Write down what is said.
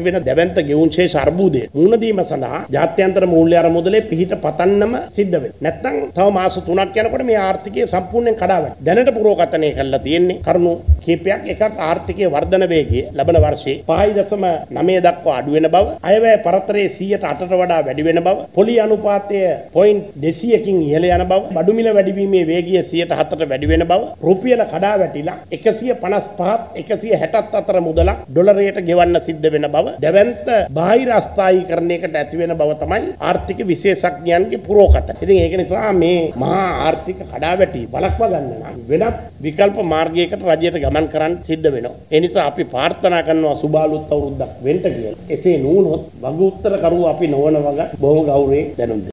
ඇතිවෙන දැවැන්ත ගෙවුම් ශේෂ අර්බුදය මුහුණ දීම සඳහා ජාත්‍යන්තර මූල්‍ය අරමුදලේ පිහිට පතන්නම සිද්ධ වෙනවා. නැත්නම් තව මාස 3ක් යනකොට මේ ආර්ථිකය සම්පූර්ණයෙන් කඩා වැටෙනවා. දැනට පුරෝකථනය කරලා තියෙන්නේ කරුණු කීපයක්. එකක් ආර්ථිකයේ වර්ධන වේගය ලබන වර්ෂයේ 5.9 දක්වා අඩු වෙන බව, අයවැය පරතරයේ 108ට වඩා වැඩි වෙන බව, පොලි අනුපාතය 0.200කින් ඉහළ යන බව, බඩු මිල වැඩිවීමේ වේගය 107ට වැඩි වෙන බව, රුපියල කඩා වැටිලා 155ත් 160ත් අතර මුදලක් ඩොලරයට ගෙවන්න සිද්ධ වෙන බව, දැවැන්ත බාහිර අස්ථායීකරණයකට ඇති වෙන බව තමයි ආර්ථික විශේෂඥයන්ගේ පුරෝකථන. ඉතින් ඒක නිසා මේ මහා ආර්ථික කඩාවැටි වළක්වා ගන්න නම් වෙනත් විකල්ප මාර්ගයකට රජයට ගමන් කරන්න සිද්ධ වෙනවා. ඒ නිසා අපි ප්‍රාර්ථනා කරනවා සුබාලුත් අවුරුද්දක් වෙන්න කියලා. එසේ නුනොත් වග උත්තර කරුව අපි නොවන වග බොහොම ගෞරවයෙන් දැනුම්